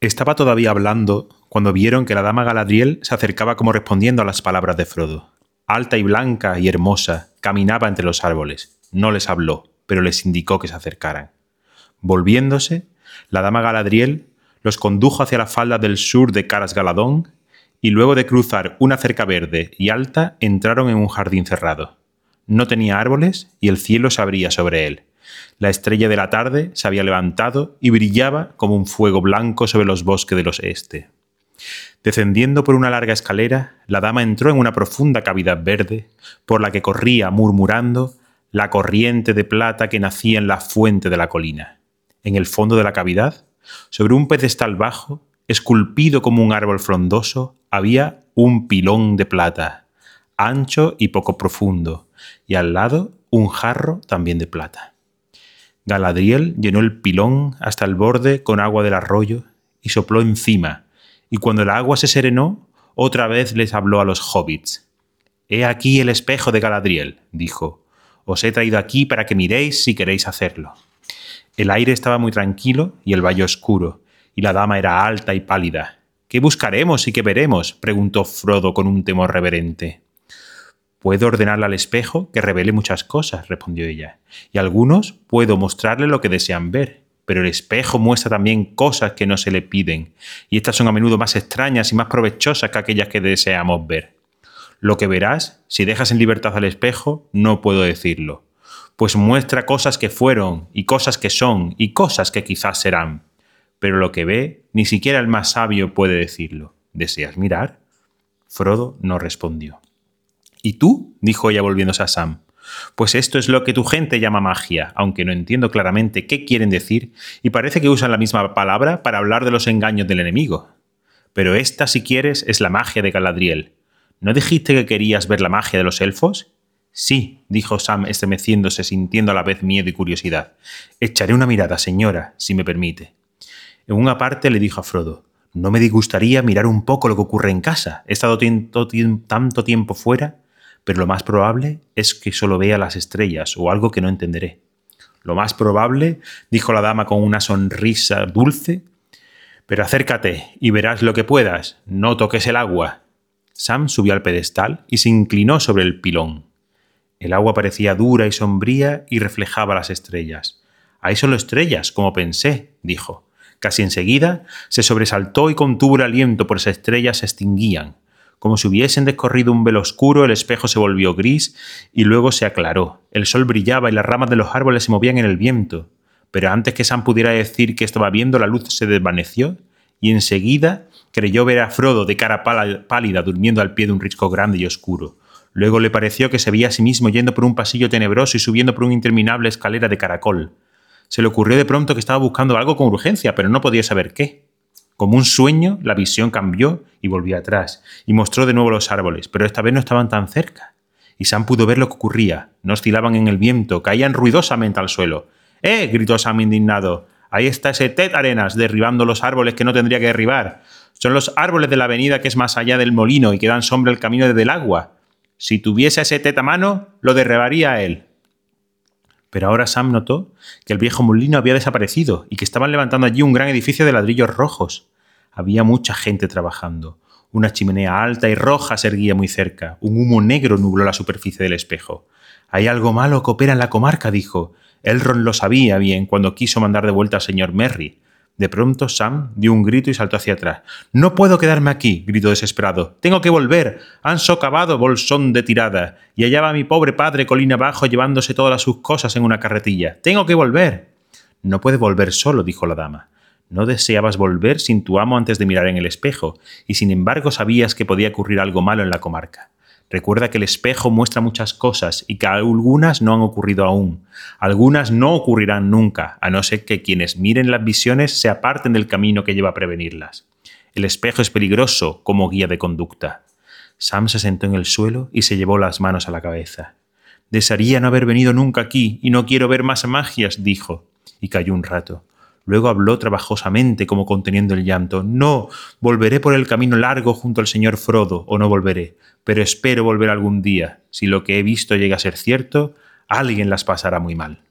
Estaba todavía hablando cuando vieron que la dama Galadriel se acercaba como respondiendo a las palabras de Frodo. Alta y blanca y hermosa, caminaba entre los árboles. No les habló, pero les indicó que se acercaran. Volviéndose, la dama Galadriel los condujo hacia la falda del sur de Caras Galadón y luego de cruzar una cerca verde y alta entraron en un jardín cerrado. No tenía árboles y el cielo se abría sobre él. La estrella de la tarde se había levantado y brillaba como un fuego blanco sobre los bosques del oeste. Descendiendo por una larga escalera, la dama entró en una profunda cavidad verde, por la que corría, murmurando, la corriente de plata que nacía en la fuente de la colina. En el fondo de la cavidad, sobre un pedestal bajo, esculpido como un árbol frondoso, había un pilón de plata, ancho y poco profundo, y al lado un jarro también de plata. Galadriel llenó el pilón hasta el borde con agua del arroyo y sopló encima, y cuando el agua se serenó, otra vez les habló a los hobbits. «He aquí el espejo de Galadriel», dijo. «Os he traído aquí para que miréis si queréis hacerlo». El aire estaba muy tranquilo y el valle oscuro, y la dama era alta y pálida. «¿Qué buscaremos y qué veremos?», preguntó Frodo con un temor reverente. «Puedo ordenarle al espejo que revele muchas cosas», respondió ella, «y a algunos puedo mostrarle lo que desean ver, pero el espejo muestra también cosas que no se le piden, y estas son a menudo más extrañas y más provechosas que aquellas que deseamos ver. Lo que verás, si dejas en libertad al espejo, no puedo decirlo, pues muestra cosas que fueron, y cosas que son, y cosas que quizás serán. Pero lo que ve, ni siquiera el más sabio puede decirlo. ¿Deseas mirar?». Frodo no respondió. «¿Y tú?», dijo ella volviéndose a Sam. «Pues esto es lo que tu gente llama magia, aunque no entiendo claramente qué quieren decir, y parece que usan la misma palabra para hablar de los engaños del enemigo. Pero esta, si quieres, es la magia de Galadriel. ¿No dijiste que querías ver la magia de los elfos?». «Sí», dijo Sam estremeciéndose, sintiendo a la vez miedo y curiosidad. «Echaré una mirada, señora, si me permite». En una parte le dijo a Frodo: «¿No me disgustaría mirar un poco lo que ocurre en casa? He estado tanto tiempo fuera, pero lo más probable es que solo vea las estrellas o algo que no entenderé». «Lo más probable», dijo la dama con una sonrisa dulce, «pero acércate y verás lo que puedas. No toques el agua». Sam subió al pedestal y se inclinó sobre el pilón. El agua parecía dura y sombría y reflejaba las estrellas. «Ahí solo estrellas, como pensé», dijo. Casi enseguida se sobresaltó y contuvo el aliento, pues las estrellas se extinguían. Como si hubiesen descorrido un velo oscuro, el espejo se volvió gris y luego se aclaró. El sol brillaba y las ramas de los árboles se movían en el viento. Pero antes que Sam pudiera decir que estaba viendo, la luz se desvaneció y enseguida creyó ver a Frodo de cara pálida durmiendo al pie de un risco grande y oscuro. Luego le pareció que se veía a sí mismo yendo por un pasillo tenebroso y subiendo por una interminable escalera de caracol. Se le ocurrió de pronto que estaba buscando algo con urgencia, pero no podía saber qué. Como un sueño, la visión cambió y volvió atrás, y mostró de nuevo los árboles, pero esta vez no estaban tan cerca. Y Sam pudo ver lo que ocurría. No oscilaban en el viento, caían ruidosamente al suelo. Gritó Sam indignado. «Ahí está ese Ted Arenas derribando los árboles que no tendría que derribar. Son los árboles de la avenida que es más allá del molino y que dan sombra al camino desde el agua. Si tuviese ese Ted a mano, lo derribaría a él». Pero ahora Sam notó que el viejo molino había desaparecido y que estaban levantando allí un gran edificio de ladrillos rojos. Había mucha gente trabajando. Una chimenea alta y roja se erguía muy cerca. Un humo negro nubló la superficie del espejo. «Hay algo malo que opera en la comarca», dijo. Elrond lo sabía bien cuando quiso mandar de vuelta al señor Merry. De pronto Sam dio un grito y saltó hacia atrás. «No puedo quedarme aquí», gritó desesperado. «Tengo que volver. Han socavado Bolsón de Tirada. Y allá va mi pobre padre colina abajo llevándose todas sus cosas en una carretilla. ¡Tengo que volver!». «No puedes volver solo», dijo la dama. «No deseabas volver sin tu amo antes de mirar en el espejo, y sin embargo sabías que podía ocurrir algo malo en la comarca. Recuerda que el espejo muestra muchas cosas y que algunas no han ocurrido aún. Algunas no ocurrirán nunca, a no ser que quienes miren las visiones se aparten del camino que lleva a prevenirlas. El espejo es peligroso como guía de conducta». Sam se sentó en el suelo y se llevó las manos a la cabeza. «Desearía no haber venido nunca aquí y no quiero ver más magias», dijo, y calló un rato. Luego habló trabajosamente, como conteniendo el llanto. «No, volveré por el camino largo junto al señor Frodo, o no volveré, pero espero volver algún día. Si lo que he visto llega a ser cierto, alguien las pasará muy mal».